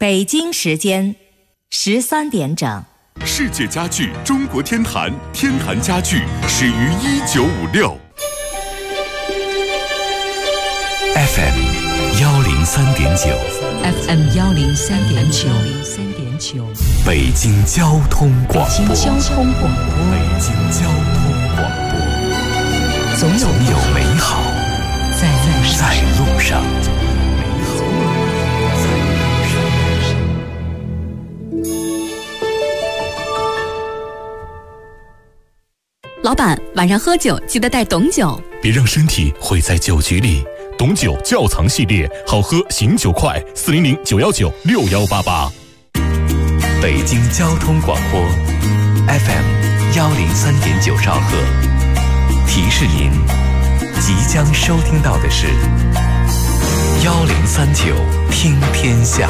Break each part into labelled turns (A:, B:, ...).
A: 北京时间13点整。
B: 世界家具中国天坛，天坛家具始于1956。
C: FM 103.9
D: FM 103.9
C: 北京交通广播。
D: 北京交通广播。
C: 北京交通广播。
D: 总有
C: 美好在路上。
E: 老板，晚上喝酒记得带董酒，
F: 别让身体毁在酒局里。董酒窖藏系列，好喝醒酒快，400-919-6188。
C: 北京交通广播 FM 103.9兆赫，提示您即将收听到的是1039听天下。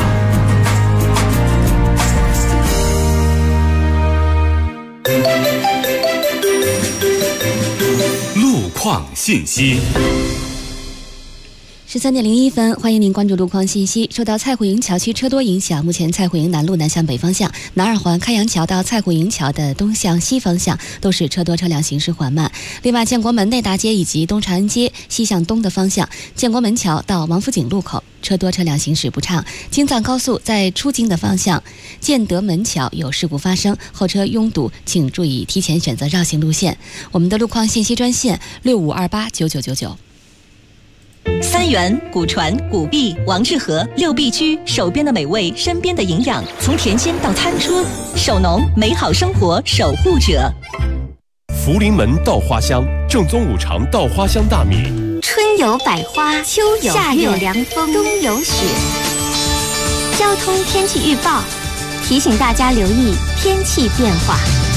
B: 路况信息。
G: 13点01分，欢迎您关注路况信息。受到蔡虎营桥区车多影响，目前蔡虎营南路南向北方向、南二环开阳桥到蔡虎营桥的东向西方向都是车多车辆行驶缓慢。另外，建国门内大街以及东长安街西向东的方向，建国门桥到王府井路口车多车辆行驶不畅。京藏高速在出京的方向，建德门桥有事故发生，后车拥堵，请注意提前选择绕行路线。我们的路况信息专线65289999。
H: 三元、古传、古壁、王致和六必居，手边的美味，身边的营养，从田间到餐桌，守农，美好生活守护者。
F: 福临门稻花香，正宗五常稻花香大米。
I: 春有百花，秋有夏有凉风，冬有雪。交通天气预报提醒大家留意天气变化。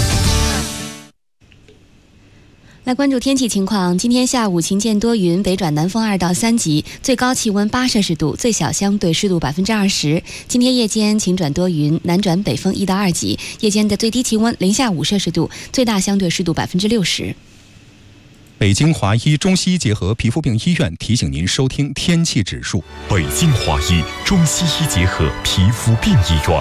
G: 来关注天气情况，今天下午晴间多云，北转南风2到3级，最高气温8摄氏度，最小相对湿度20%。今天夜间晴转多云，南转北风1到2级，夜间的最低气温零下5摄氏度，最大相对湿度60%。
J: 北京华医中西医结合皮肤病医院提醒您收听天气指数。
B: 北京华医中西医结合皮肤病医院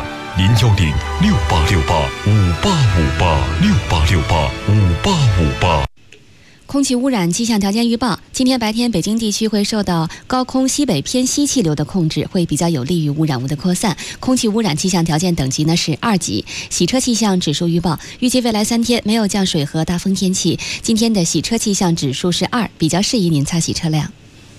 B: ，010-6868-5858，6868-5858。
G: 空气污染气象条件预报，今天白天北京地区会受到高空西北偏西气流的控制，会比较有利于污染物的扩散。空气污染气象条件等级呢是2级。洗车气象指数预报，预计未来3天没有降水和大风天气。今天的洗车气象指数是2，比较适宜您擦洗车辆。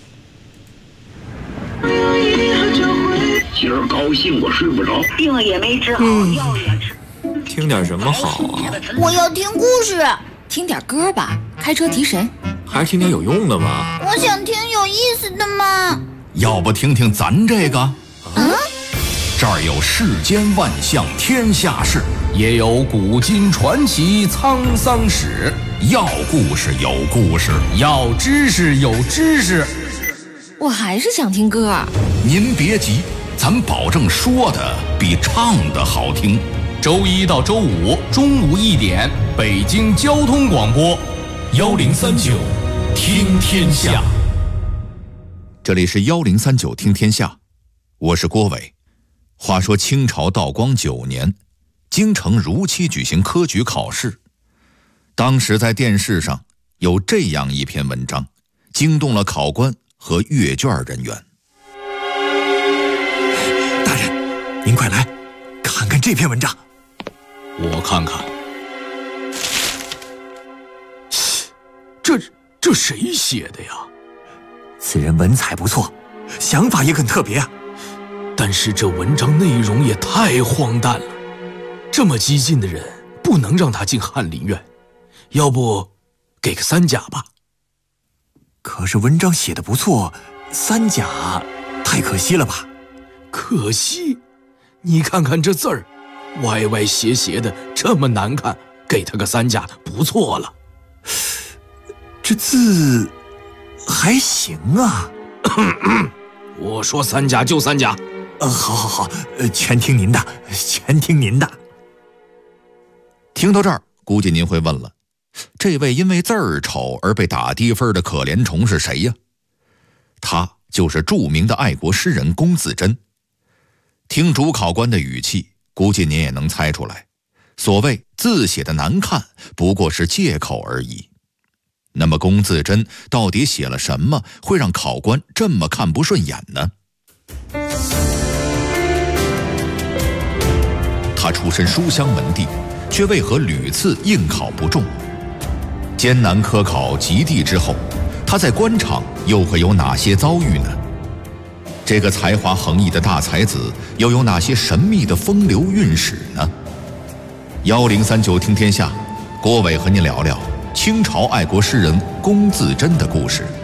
K: 今儿高兴我睡不着，
L: 病也没治好，药也吃。
M: 听点什么好啊？
N: 我要听故事。
E: 听点歌吧，开车提神。
M: 还是听点有用的吧。
N: 我想听有意思的嘛。
O: 要不听听咱这个？这儿有世间万象天下事，也有古今传奇沧桑史。要故事有故事，要知识有知识。
E: 我还是想听歌。
O: 您别急，咱保证说的比唱的好听。周一到周五中午1点，北京交通广播1039听天下。这里是1039听天下，我是郭伟。话说清朝道光9年，京城如期举行科举考试。当时在电视上有这样一篇文章，惊动了考官和阅卷人员。
P: 大人，您快来看看这篇文章。
O: 我看看，
P: 这谁写的呀？此人文采不错，想法也很特别啊。但是这文章内容也太荒诞了，这么激进的人不能让他进翰林院，要不给个3甲吧。可是文章写的不错，3甲太可惜了吧？可惜？你看看这字儿，歪歪斜斜的，这么难看，给他个3甲不错了。这字还行啊。我说3甲就3甲。好，全听您的，全听您的。
O: 听到这儿，估计您会问了，这位因为字儿丑而被打低分的可怜虫是谁呀？他就是著名的爱国诗人龚自珍。
K: 听主考官的语气，估计您也能猜出来，所谓字写的难看，不过是借口而已。那么龚自珍到底写了什么，会让考官这么看不顺眼呢？他出身书香门第，却为何屡次应考不中？艰难科考及第之后，他在官场又会有哪些遭遇呢？这个才华横溢的大才子又有哪些神秘的风流韵史呢？1039听天下，郭伟和您聊聊清朝爱国诗人龚自珍的故事。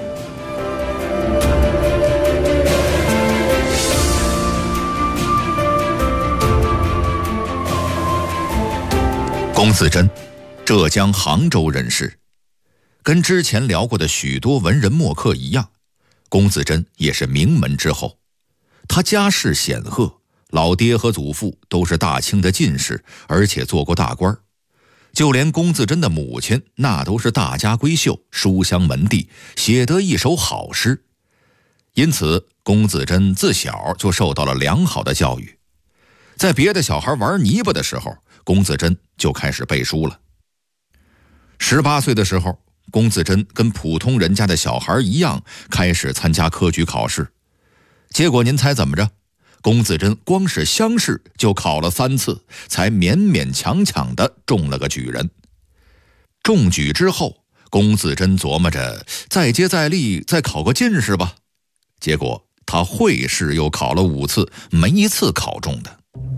K: 龚自珍，浙江杭州人士。跟之前聊过的许多文人墨客一样，龚自珍也是名门之后。他家世显赫，老爹和祖父都是大清的进士，而且做过大官。就连龚自珍的母亲那都是大家闺秀，书香门第，写得一手好诗。因此龚自珍自小就受到了良好的教育。在别的小孩玩泥巴的时候，龚自珍就开始背书了。18岁的时候，龚自珍跟普通人家的小孩一样，开始参加科举考试。结果您猜怎么着？龚自珍光是乡试就考了3次，才勉勉强强地中了个举人。中举之后，龚自珍琢磨着再接再厉，再考个进士吧。结果他会试又考了5次，没一次考中的。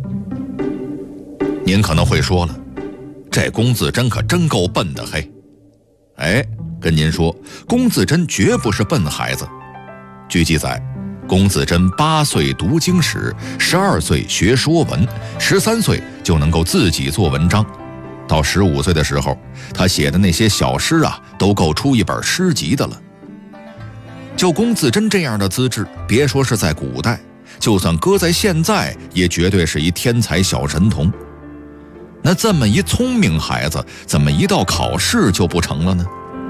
K: 您可能会说了，这龚自珍可真够笨的嘿。跟您说，龚自珍绝不是笨孩子。据记载，龚自珍8岁读经史，12岁学说文，13岁就能够自己做文章。到15岁的时候，他写的那些小诗啊，都够出一本诗集的了。就龚自珍这样的资质，别说是在古代，就算搁在现在，也绝对是一天才小神童。那这么一聪明孩子，怎么一到考试就不成了呢？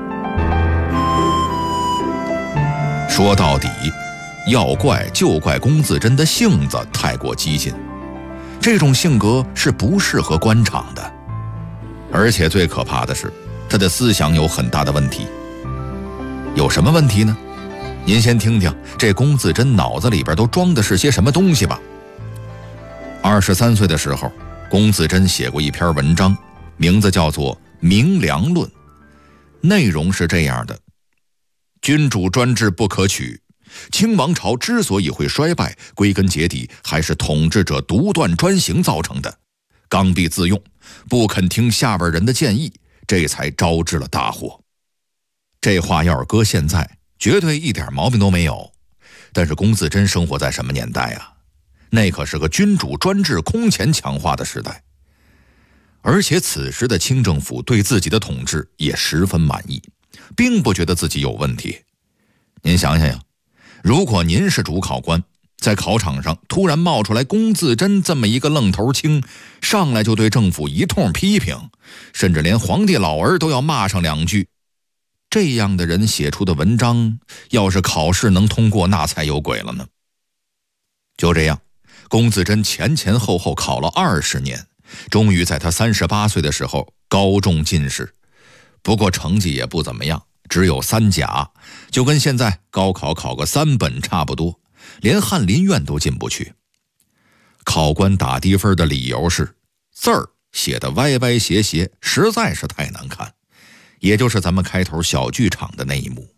K: 说到底，要怪就怪龚自珍的性子太过激进，这种性格是不适合官场的。而且最可怕的是，他的思想有很大的问题。有什么问题呢？您先听听这龚自珍脑子里边都装的是些什么东西吧。23岁的时候，龚自珍写过一篇文章，名字叫做《明良论》，内容是这样的：君主专制不可取，清王朝之所以会衰败，归根结底还是统治者独断专行造成的，刚愎自用，不肯听下边人的建议，这才招致了大祸。这话要是搁现在，绝对一点毛病都没有。但是龚自珍生活在什么年代啊？那可是个君主专制空前强化的时代。而且此时的清政府对自己的统治也十分满意，并不觉得自己有问题。您想想呀，如果您是主考官，在考场上突然冒出来龚自珍这么一个愣头青，上来就对政府一通批评，甚至连皇帝老儿都要骂上2句，这样的人写出的文章，要是考试能通过，那才有鬼了呢。就这样，龚自珍前后考了20年，终于在他38岁的时候高中进士。不过成绩也不怎么样，只有3甲，就跟现在高考考个3本差不多，连翰林院都进不去。考官打低分的理由是字儿写得歪歪斜斜，实在是太难看，也就是咱们开头小剧场的那一幕。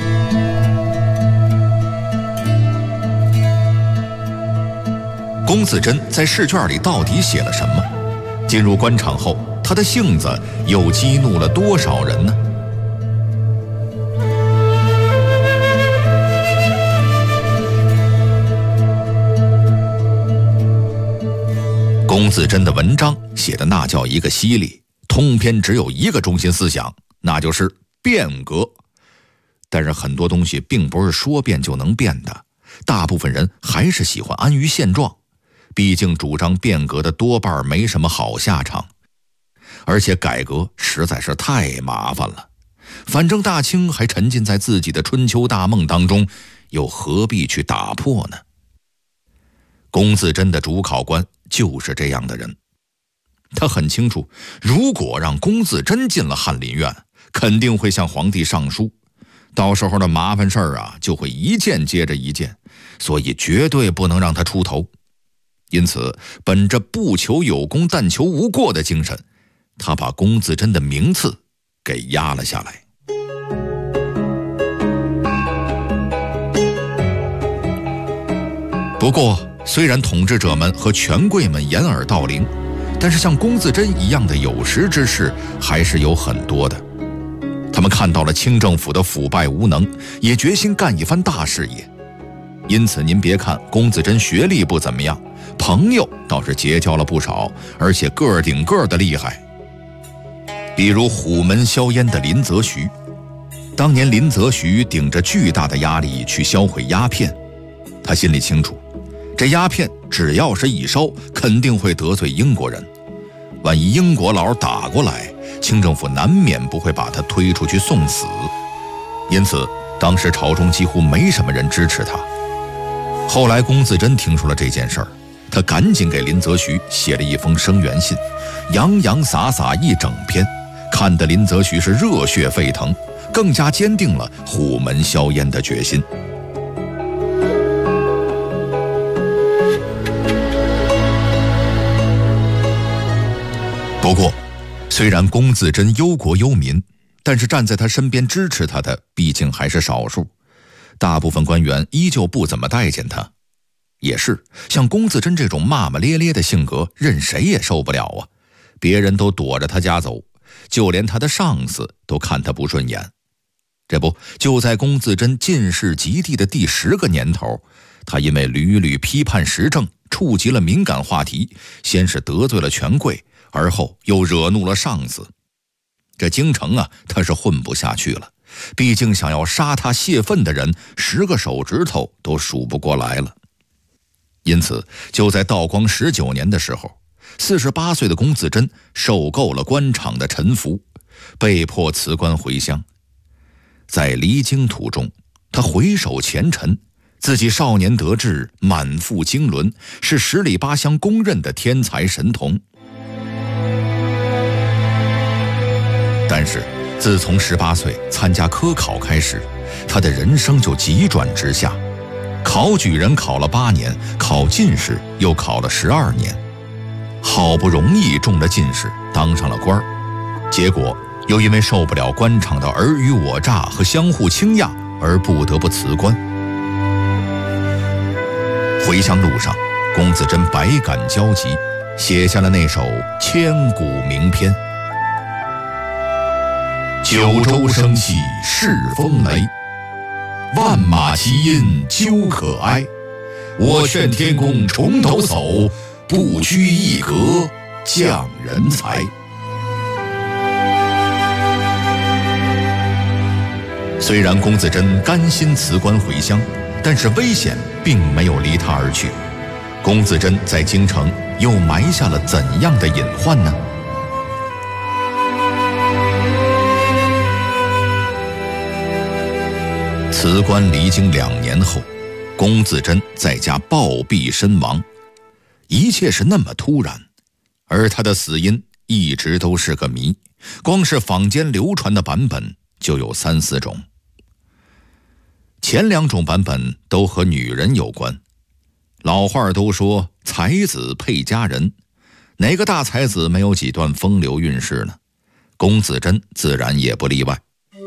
K: 龚自珍在试卷里到底写了什么？进入官场后，他的性子又激怒了多少人呢？龚自珍的文章写的那叫一个犀利，通篇只有一个中心思想，那就是变革。但是很多东西并不是说变就能变的，大部分人还是喜欢安于现状。毕竟主张变革的多半没什么好下场，而且改革实在是太麻烦了。反正大清还沉浸在自己的春秋大梦当中，又何必去打破呢？ 龚自珍的主考官就是这样的人。他很清楚，如果让龚自珍进了翰林院，肯定会向皇帝上书，到时候的麻烦事儿就会一件接着一件，所以绝对不能让他出头。因此，本着不求有功但求无过的精神，他把龚自珍的名次给压了下来。不过，虽然统治者们和权贵们掩耳盗铃，但是像龚自珍一样的有识之士还是有很多的。他们看到了清政府的腐败无能，也决心干一番大事业。因此您别看龚自珍学历不怎么样，朋友倒是结交了不少，而且个顶个的厉害。比如虎门销烟的林则徐，当年林则徐顶着巨大的压力去销毁鸦片，他心里清楚，这鸦片只要是一烧，肯定会得罪英国人，万一英国佬打过来，清政府难免不会把他推出去送死。因此当时朝中几乎没什么人支持他。后来龚自珍听说了这件事儿，他赶紧给林则徐写了一封声援信，洋洋洒洒一整篇，看得林则徐是热血沸腾，更加坚定了虎门销烟的决心。不过，虽然龚自珍忧国忧民，但是站在他身边支持他的毕竟还是少数，大部分官员依旧不怎么待见他。也是，像龚自珍这种骂骂咧咧的性格，任谁也受不了啊！别人都躲着他家走，就连他的上司都看他不顺眼。这不，就在龚自珍进士及第的第10个年头，他因为屡屡批判时政，触及了敏感话题，先是得罪了权贵，而后又惹怒了上司。这京城他是混不下去了，毕竟想要杀他泄愤的人10个手指头都数不过来了。因此就在道光19年的时候，48岁的龚自珍受够了官场的沉浮，被迫辞官回乡。在离京途中，他回首前尘，自己少年得志，满腹经纶，是10里8乡公认的天才神童。但是自从18岁参加科考开始，他的人生就急转直下。考举人考了8年，考进士又考了12年，好不容易中了进士，当上了官，结果又因为受不了官场的尔虞我诈和相互倾轧，而不得不辞官。回乡路上，龚自珍百感交集，写下了那首千古名篇：九州生气恃风雷，万马齐喑究可哀。我劝天公重头叟，不拘一格降人才。虽然龚自珍甘心辞官回乡，但是危险并没有离他而去。龚自珍在京城又埋下了怎样的隐患呢？辞官离京2年后，龚自珍在家暴毙身亡，一切是那么突然，而他的死因一直都是个谜，光是坊间流传的版本就有3、4种。前2种版本都和女人有关，老话都说才子配佳人，哪个大才子没有几段风流韵事呢？龚自珍自然也不例外。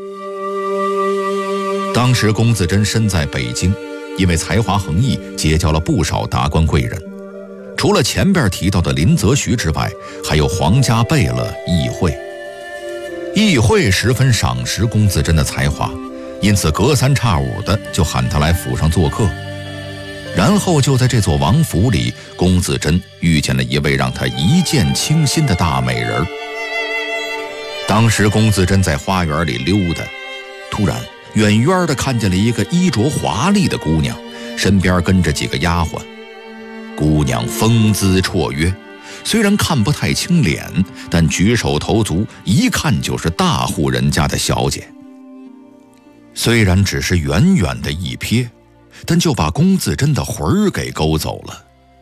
K: 当时龚自珍身在北京，因为才华横溢，结交了不少达官贵人。除了前边提到的林则徐之外，还有皇家贝勒议会。议会十分赏识龚自珍的才华，因此隔3差5的就喊他来府上做客。然后就在这座王府里，龚自珍遇见了一位让他一见倾心的大美人。当时龚自珍在花园里溜达，突然远远地看见了一个衣着华丽的姑娘，身边跟着几个丫鬟。姑娘风姿绰约，虽然看不太清脸，但举手投足一看就是大户人家的小姐。虽然只是远远的一瞥，但就把龚自珍的魂儿给勾走了。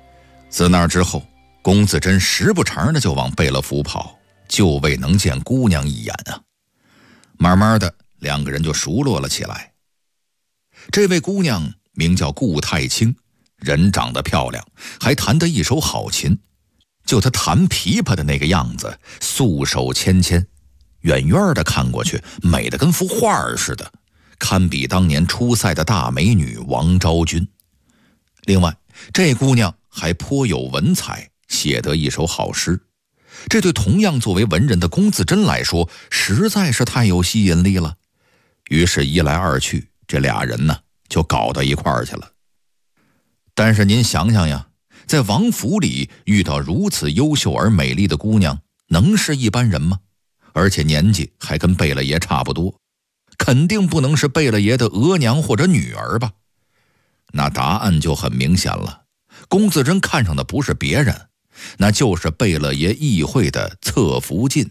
K: 自那之后，龚自珍时不常的就往贝勒府跑，就为能见姑娘一眼啊。慢慢的两个人就熟络了起来。这位姑娘名叫顾太清，人长得漂亮，还弹得一手好琴。就她弹琵琶的那个样子，素手纤纤，远远的看过去美得跟幅画似的，堪比当年出塞的大美女王昭君。另外，这姑娘还颇有文采，写得一手好诗，这对同样作为文人的龚自珍来说实在是太有吸引力了。于是一来二去，这俩人呢就搞到一块儿去了。但是您想想呀，在王府里遇到如此优秀而美丽的姑娘，能是一般人吗？而且年纪还跟贝勒爷差不多，肯定不能是贝勒爷的额娘或者女儿吧？那答案就很明显了，龚自珍看上的不是别人，那就是贝勒爷议会的侧福晋。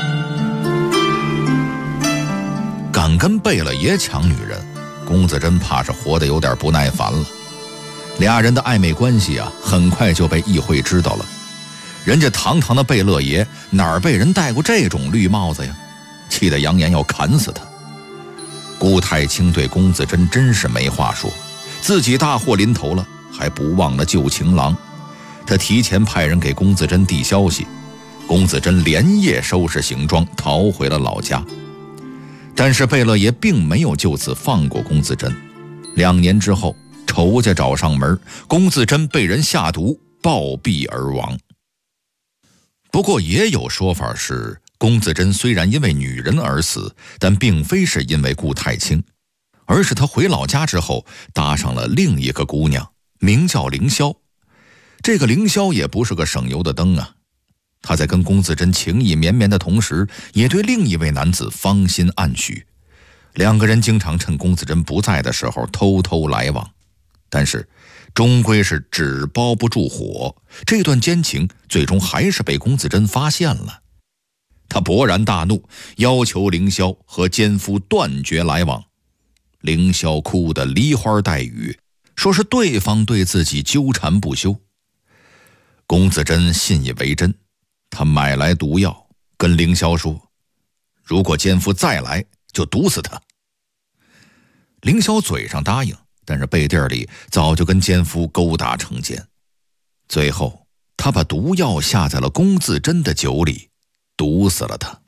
K: 敢跟贝勒爷抢女人，龚自珍怕是活得有点不耐烦了。俩人的暧昧关系啊，很快就被议会知道了。人家堂堂的贝勒爷哪儿被人戴过这种绿帽子呀？气得扬言要砍死他。顾太清对龚自珍真是没话说，自己大祸临头了，还不忘了救情郎。他提前派人给龚自珍递消息，龚自珍连夜收拾行装逃回了老家。但是贝勒爷并没有就此放过龚自珍。2年之后，仇家找上门，龚自珍被人下毒暴毙而亡。不过也有说法是，龚自珍虽然因为女人而死，但并非是因为顾太清，而是他回老家之后搭上了另一个姑娘，名叫凌霄。这个凌霄也不是个省油的灯啊，他在跟龚自珍情意绵绵的同时，也对另一位男子芳心暗许。两个人经常趁龚自珍不在的时候偷偷来往，但是终归是纸包不住火，这段奸情最终还是被龚自珍发现了。他勃然大怒，要求凌霄和奸夫断绝来往。凌霄哭得梨花带雨，说是对方对自己纠缠不休。龚自珍信以为真，他买来毒药，跟凌霄说，如果奸夫再来，就毒死他。凌霄嘴上答应，但是背地里早就跟奸夫勾搭成奸。最后他把毒药下在了龚自珍的酒里，毒死了他。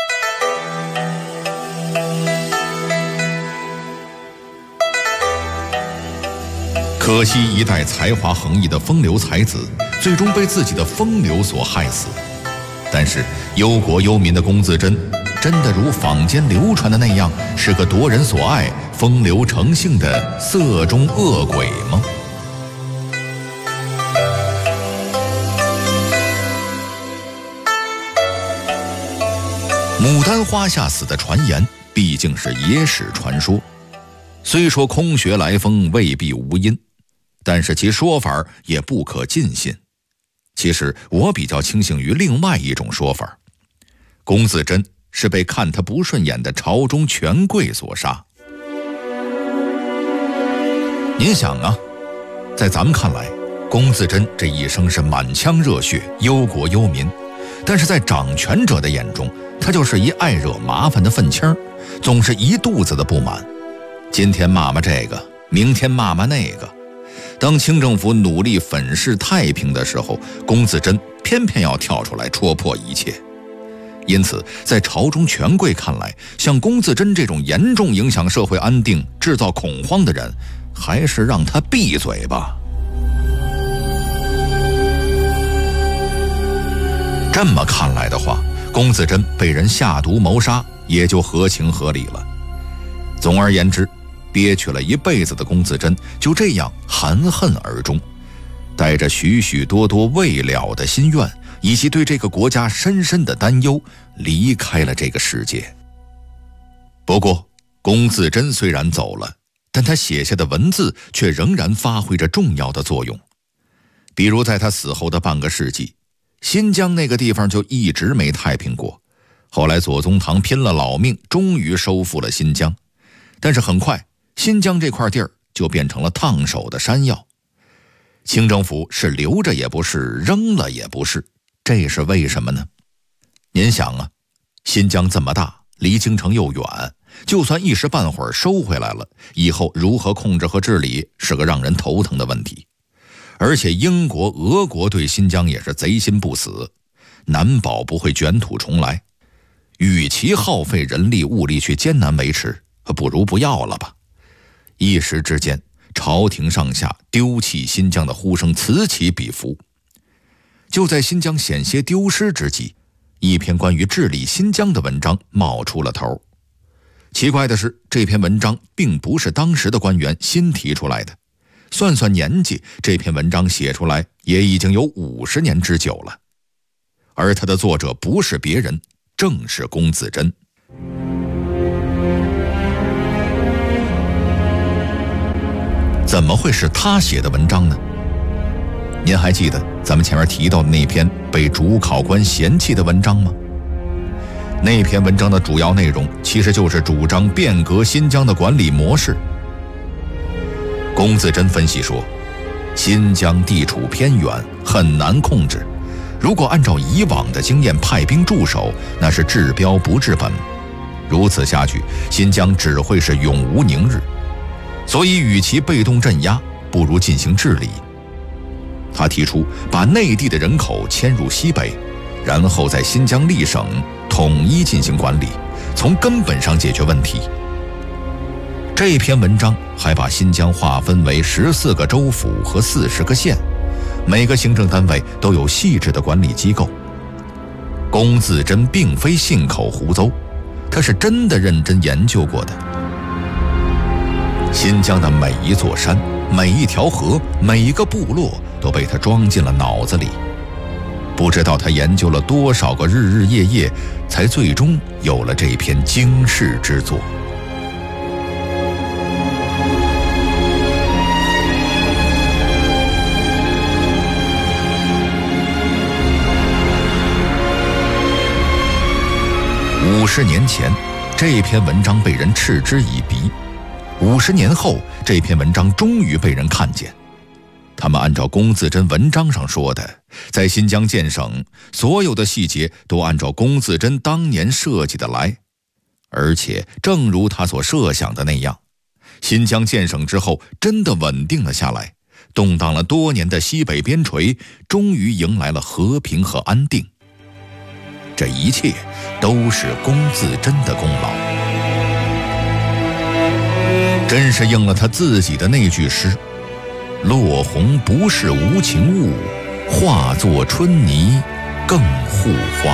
K: 可惜一代才华横溢的风流才子，最终被自己的风流所害死。但是忧国忧民的龚自珍，真的如坊间流传的那样，是个夺人所爱、风流成性的色中恶鬼吗？牡丹花下死的传言毕竟是野史传说，虽说空穴来风未必无因，但是其说法也不可尽信。其实我比较倾向于另外一种说法，龚自珍是被看他不顺眼的朝中权贵所杀。您想啊，在咱们看来，龚自珍这一生是满腔热血，忧国忧民，但是在掌权者的眼中，他就是一爱惹麻烦的愤青，总是一肚子的不满，今天骂骂这个，明天骂骂那个。当清政府努力粉饰太平的时候，龚自珍偏偏要跳出来戳破一切。因此在朝中权贵看来，像龚自珍这种严重影响社会安定、制造恐慌的人，还是让他闭嘴吧。这么看来的话，龚自珍被人下毒谋杀也就合情合理了。总而言之，憋屈了一辈子的龚自珍就这样含恨而终，带着许许多多未了的心愿以及对这个国家深深的担忧，离开了这个世界。不过龚自珍虽然走了，但他写下的文字却仍然发挥着重要的作用。比如在他死后的半个世纪，新疆那个地方就一直没太平过，后来左宗棠拼了老命，终于收复了新疆，但是很快新疆这块地儿就变成了烫手的山药。 清政府是留着也不是，扔了也不是，这是为什么呢？您想啊，新疆这么大，离京城又远，就算一时半会儿收回来了，以后如何控制和治理是个让人头疼的问题。而且英国、俄国对新疆也是贼心不死，难保不会卷土重来。与其耗费人力物力去艰难维持，不如不要了吧。一时之间，朝廷上下丢弃新疆的呼声此起彼伏。就在新疆险些丢失之际，一篇关于治理新疆的文章冒出了头。奇怪的是，这篇文章并不是当时的官员新提出来的，算算年纪，这篇文章写出来也已经有50年之久了。而他的作者不是别人，正是龚自珍。怎么会是他写的文章呢？您还记得咱们前面提到的那篇被主考官嫌弃的文章吗？那篇文章的主要内容其实就是主张变革新疆的管理模式。龚自珍分析说，新疆地处偏远，很难控制，如果按照以往的经验派兵驻守，那是治标不治本，如此下去，新疆只会是永无宁日。所以与其被动镇压，不如进行治理。他提出把内地的人口迁入西北，然后在新疆立省，统一进行管理，从根本上解决问题。这篇文章还把新疆划分为14个州府和40个县，每个行政单位都有细致的管理机构。龚自珍并非信口胡诌，他是真的认真研究过的。新疆的每一座山、每一条河、每一个部落都被他装进了脑子里。不知道他研究了多少个日日夜夜，才最终有了这篇惊世之作。50年前，这篇文章被人嗤之以鼻。50年后，这篇文章终于被人看见。他们按照龚自珍文章上说的，在新疆建省，所有的细节都按照龚自珍当年设计的来。而且正如他所设想的那样，新疆建省之后真的稳定了下来，动荡了多年的西北边陲终于迎来了和平和安定。这一切都是龚自珍的功劳，真是应了他自己的那句诗：落红不是无情物，化作春泥更护花。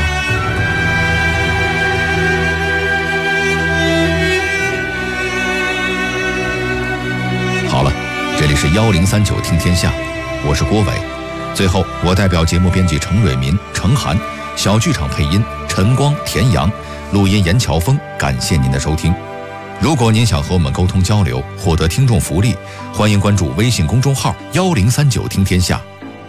K: 好了，这里是1039听天下，我是郭伟。最后，我代表节目编辑程蕊民、程涵，小剧场配音陈光、田阳，录音严乔峰，感谢您的收听。如果您想和我们沟通交流，获得听众福利，欢迎关注微信公众号1039听天下。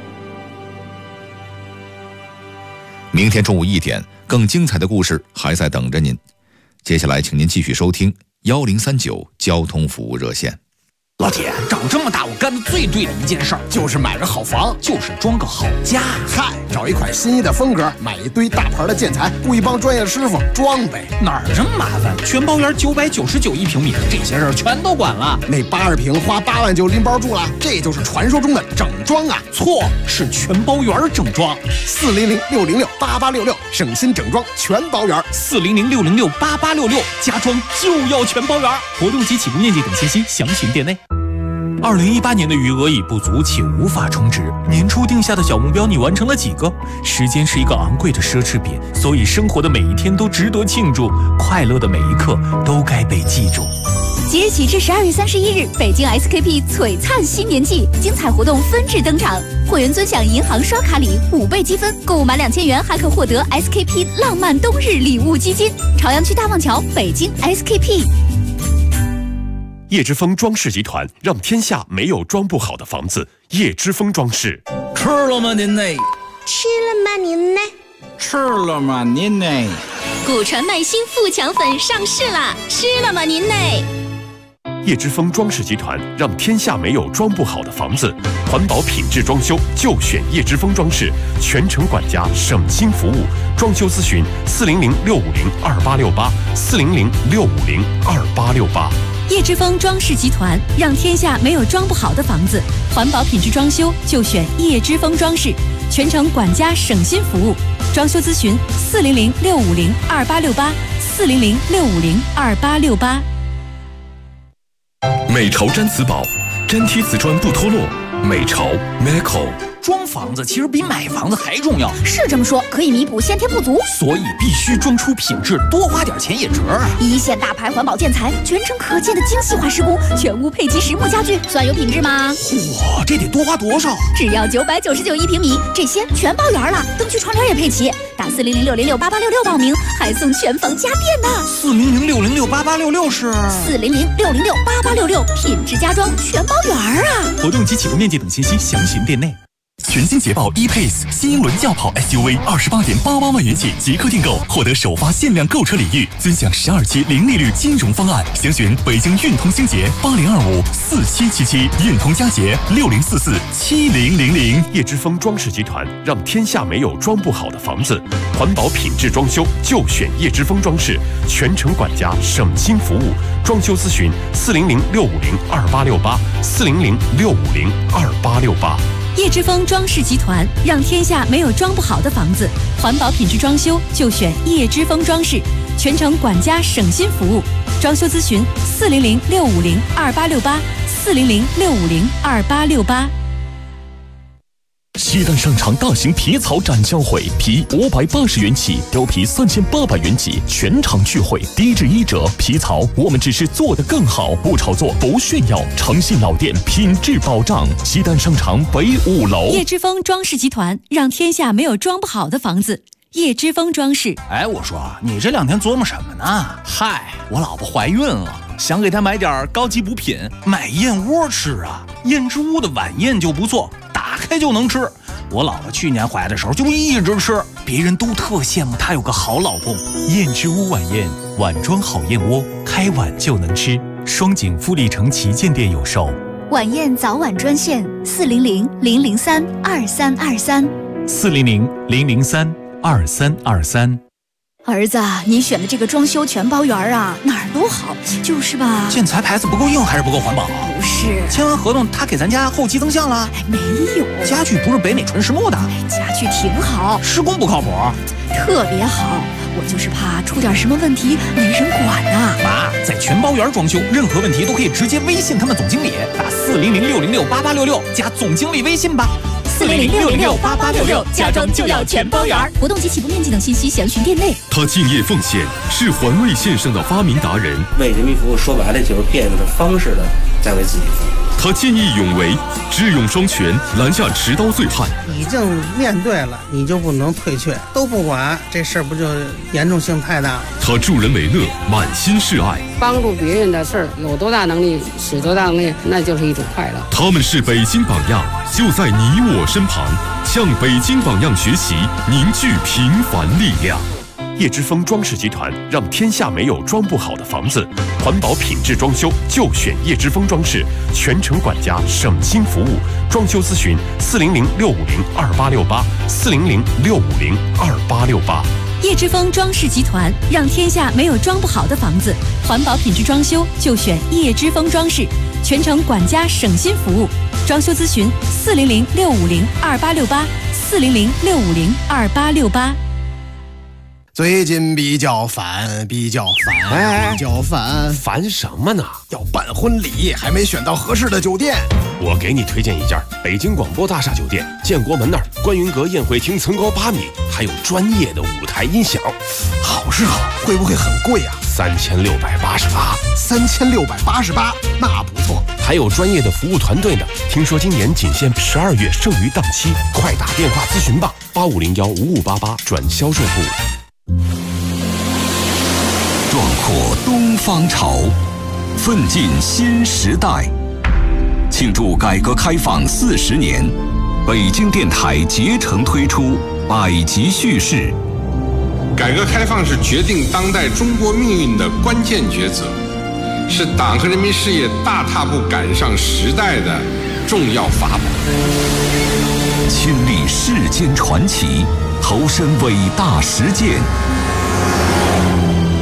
K: 明天中午1点，更精彩的故事还在等着您。接下来请您继续收听1039交通服务热线。
Q: 老铁，长这么大我干的最对的一件事儿就是买个好房，就是装个好家。
R: 嗨，找一款心仪的风格，买一堆大牌的建材，雇一帮专业师傅装呗。
Q: 哪儿这么麻烦？全包圆999一平米，这些事儿全都管了。
R: 那80平花8万就拎包住了，这就是传说中的整装啊！
Q: 错，是全包圆整装。
R: 400-606-8866，省心整装全包圆。
Q: 400-606-8866，家装就要全包圆。活动及起步面积等信息详询店内。
F: 2018年的余额已不足，且无法充值。年初定下的小目标，你完成了几个？时间是一个昂贵的奢侈品，所以生活的每一天都值得庆祝，快乐的每一刻都该被记住。
S: 即日起至12月31日，北京 SKP 璀璨新年季精彩活动纷至登场，会员尊享银行刷卡礼5倍积分，购物满2000元还可获得 SKP 浪漫冬日礼物基金。朝阳区大望桥，北京 SKP。
F: 叶之峰装饰集团，让天下没有装不好的房子。叶之峰装饰。
T: 吃了吗您呢？
I: 吃了吗您呢？
T: 吃了吗您呢？
S: 古传麦新富强粉上市啦！吃了吗您呢？
B: 叶之峰装饰集团，让天下没有装不好的房子。环保品质装修就选叶之峰装饰，全程管家，省心服务。装修咨询400-650-2868，400-650-2868。
E: 叶之峰装饰集团，让天下没有装不好的房子。环保品质装修就选叶之峰装饰，全程管家，省心服务。装修咨询400-650-2868，400-650-2868。
C: 美潮毡瓷宝，粘贴瓷砖不脱落。美潮 Meco。
Q: 装房子其实比买房子还重要，
S: 是这么说，可以弥补先天不足，
Q: 所以必须装出品质，多花点钱也值。
S: 一线大牌环保建材，全程可见的精细化施工，全屋配齐实木家具，算有品质吗？
Q: 嚯，这得多花多少？
S: 只要9991平米，这些全包圆了，灯具窗帘也配齐。打400-606-8866报名，还送全房家电呢。
Q: 400-606-8866是
S: 400-606-8866，品质家装全包圆啊！
F: 活动及起步面积等信息详询店内。
C: 全新捷豹 E-Pace 新英伦轿跑 SUV28.88万元起即刻订购，获得首发限量购车礼遇，尊享12期零利率金融方案。详询北京运通星捷80254777，运通佳捷60447000。
B: 叶之峰装饰集团，让天下没有装不好的房子。环保品质装修就选叶之峰装饰，全程管家，省心服务。装修咨询400-650-2868，400-650-2868。
E: 叶之峰装饰集团，让天下没有装不好的房子。环保品质装修就选叶之峰装饰，全程管家，省心服务。装修咨询400-650-2868，400-650-2868。
C: 西单商场大型皮草展销会，皮580元起，貂皮3800元起，全场聚会，低至1折。皮草我们只是做得更好，不炒作，不炫耀，诚信老店，品质保障。西单商场北5楼。
E: 叶之峰装饰集团，让天下没有装不好的房子。叶之峰装饰。
Q: 哎，我说你这2天琢磨什么呢？嗨，我老婆怀孕了，想给她买点高级补品，买燕窝吃啊。燕之屋的晚宴就不错，打开就能吃。我老婆去年怀的时候就一直吃，别人都特羡慕她有个好老公。
F: 燕之屋晚宴，碗装好燕窝，开碗就能吃。双井富力城旗舰店有售。
S: 晚宴早晚专线
F: 400-003-2323，400-003-2323。
S: 儿子，你选的这个装修全包圆啊，哪儿都好，就是吧？
Q: 建材牌子不够硬还是不够环保？
S: 不是，
Q: 签完合同他给咱家后期增项了？
S: 没有，
Q: 家具不是北美纯实木的。
S: 家具挺好，
Q: 施工不靠谱，
S: 特别好。我就是怕出点什么问题没人管呐。
Q: 妈，在全包圆装修，任何问题都可以直接微信他们总经理，打400-606-8866加总经理微信吧。
S: 400-606-8866，家装就要全包圆。活动及起步面积等信息详询店内。
B: 他敬业奉献，是环卫线上的发明达人。
U: 为人民服务，说白了就是变着方式的在为自己服务。
B: 他见义勇为，智勇双全，拦下持刀醉汉。
V: 已经面对了，你就不能退却，都不管，这事儿不就严重性太大了？
B: 他助人为乐，满心是爱。
W: 帮助别人的事儿，有多大能力使多大能力，那就是一种快乐。
B: 他们是北京榜样，就在你我身旁，向北京榜样学习，凝聚平凡力量。叶之峰装饰集团，让天下没有装不好的房子。环保品质装修就选叶之峰装饰，全程管家，省心服务。装修咨询400-650-2868，400-650-2868。
E: 叶之峰装饰集团，让天下没有装不好的房子。环保品质装修就选叶之峰装饰，全程管家，省心服务。装修咨询400-650-2868，400-650-2868。
R: 最近比较烦，
X: 烦什么呢？
R: 要办婚礼，还没选到合适的酒店。
X: 我给你推荐一家北京广播大厦酒店，建国门那儿，观云阁宴会厅层高8米，还有专业的舞台音响。
R: 好是好，会不会很贵啊
X: ？3688，
R: 那不错。
X: 还有专业的服务团队呢。听说今年仅限12月剩余档期，快打电话咨询吧，85015588转销售部。
C: 壮阔东方潮，奋进新时代。庆祝改革开放40年，北京电台竭诚推出百集叙事。
Y: 改革开放是决定当代中国命运的关键抉择，
A: 是党和人民事业大踏步赶上时代的重要法宝。
D: 亲历世间传奇，投身伟大实践，